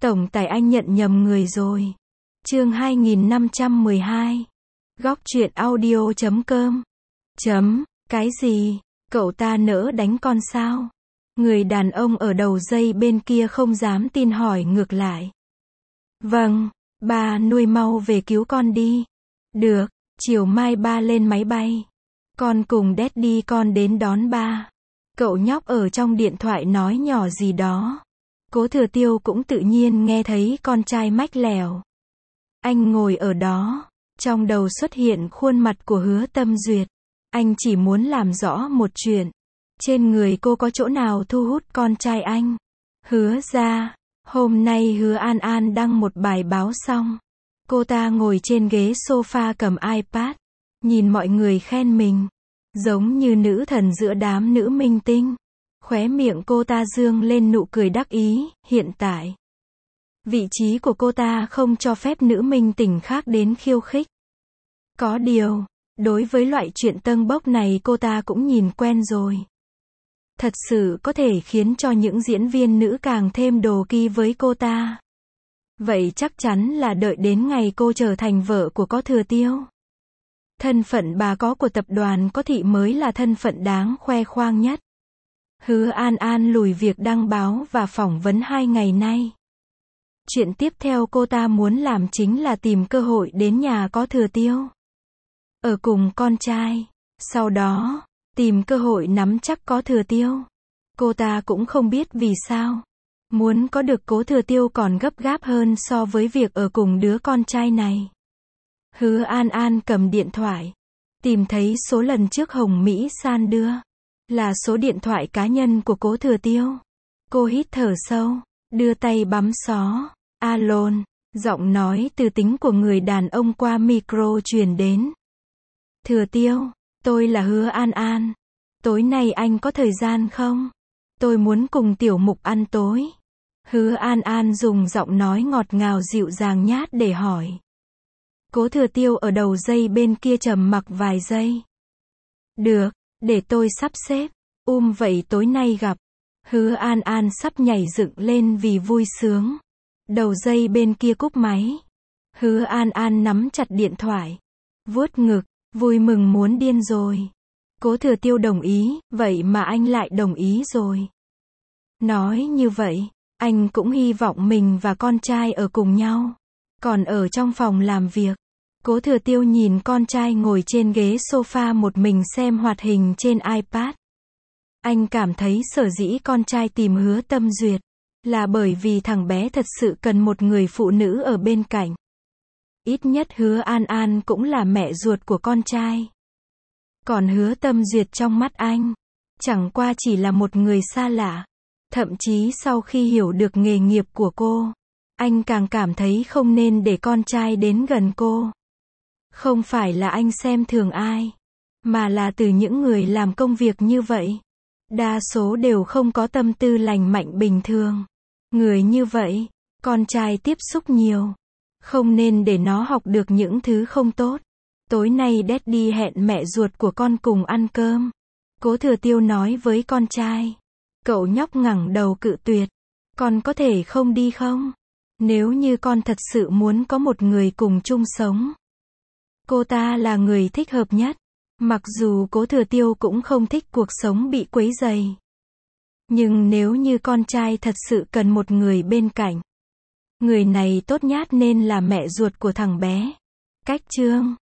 Tổng tài anh nhận nhầm người rồi. Chương 2512. Góc truyện audio.com. Cái gì? Cậu ta nỡ đánh con sao? Người đàn ông ở đầu dây bên kia không dám tin hỏi ngược lại. Vâng, ba nuôi mau về cứu con đi. Được, chiều mai ba lên máy bay. Con cùng Daddy con đến đón ba. Cậu nhóc ở trong điện thoại nói nhỏ gì đó. Cố Thừa Tiêu cũng tự nhiên nghe thấy con trai mách lèo. Anh ngồi ở đó, trong đầu xuất hiện khuôn mặt của Hứa Tâm Duyệt. Anh chỉ muốn làm rõ một chuyện. Trên người cô có chỗ nào thu hút con trai anh? Hứa ra, hôm nay Hứa An An đăng một bài báo xong. Cô ta ngồi trên ghế sofa cầm iPad, nhìn mọi người khen mình, giống như nữ thần giữa đám nữ minh tinh. Khóe miệng cô ta dương lên nụ cười đắc ý, hiện tại vị trí của cô ta không cho phép nữ minh tinh khác đến khiêu khích. Có điều, đối với loại chuyện tâng bốc này cô ta cũng nhìn quen rồi. Thật sự có thể khiến cho những diễn viên nữ càng thêm đồ kỳ với cô ta. Vậy chắc chắn là đợi đến ngày cô trở thành vợ của Có Thừa Tiêu. Thân phận bà có của tập đoàn Có Thị mới là thân phận đáng khoe khoang nhất. Hứa An An lùi việc đăng báo và phỏng vấn 2 ngày nay. Chuyện tiếp theo cô ta muốn làm chính là tìm cơ hội đến nhà Có Thừa Tiêu, ở cùng con trai. Sau đó, tìm cơ hội nắm chắc Có Thừa Tiêu. Cô ta cũng không biết vì sao. Muốn có được Cố Thừa Tiêu còn gấp gáp hơn so với việc ở cùng đứa con trai này. Hứa An An cầm điện thoại. Tìm thấy số lần trước Hồng Mỹ San đưa. Là số điện thoại cá nhân của Cố Thừa Tiêu. Cô hít thở sâu, đưa tay bấm xó. Alo, giọng nói từ tính của người đàn ông qua micro truyền đến. Thừa Tiêu, tôi là Hứa An An. Tối nay anh có thời gian không? Tôi muốn cùng Tiểu Mục ăn tối. Hứa An An dùng giọng nói ngọt ngào dịu dàng nhát để hỏi. Cố Thừa Tiêu ở đầu dây bên kia trầm mặc vài giây. Được, để tôi sắp xếp. Vậy tối nay gặp. Hứa An An sắp nhảy dựng lên vì vui sướng. Đầu dây bên kia cúp máy. Hứa An An nắm chặt điện thoại, vuốt ngực, vui mừng muốn điên rồi. Cố Thừa Tiêu đồng ý, vậy mà anh lại đồng ý rồi. Nói như vậy, anh cũng hy vọng mình và con trai ở cùng nhau. Còn ở trong phòng làm việc, Cố Thừa Tiêu nhìn con trai ngồi trên ghế sofa một mình xem hoạt hình trên iPad. Anh cảm thấy sở dĩ con trai tìm Hứa Tâm Duyệt là bởi vì thằng bé thật sự cần một người phụ nữ ở bên cạnh. Ít nhất Hứa An An cũng là mẹ ruột của con trai. Còn Hứa Tâm Duyệt trong mắt anh, chẳng qua chỉ là một người xa lạ. Thậm chí sau khi hiểu được nghề nghiệp của cô, anh càng cảm thấy không nên để con trai đến gần cô. Không phải là anh xem thường ai, mà là từ những người làm công việc như vậy. Đa số đều không có tâm tư lành mạnh bình thường. Người như vậy, con trai tiếp xúc nhiều. Không nên để nó học được những thứ không tốt. Tối nay Daddy hẹn mẹ ruột của con cùng ăn cơm. Cố Thừa Tiêu nói với con trai. Cậu nhóc ngẩng đầu cự tuyệt. Con có thể không đi không? Nếu như con thật sự muốn có một người cùng chung sống. Cô ta là người thích hợp nhất. Mặc dù Cố Thừa Tiêu cũng không thích cuộc sống bị quấy rầy. Nhưng nếu như con trai thật sự cần một người bên cạnh, người này tốt nhất nên là mẹ ruột của thằng bé. Cách chương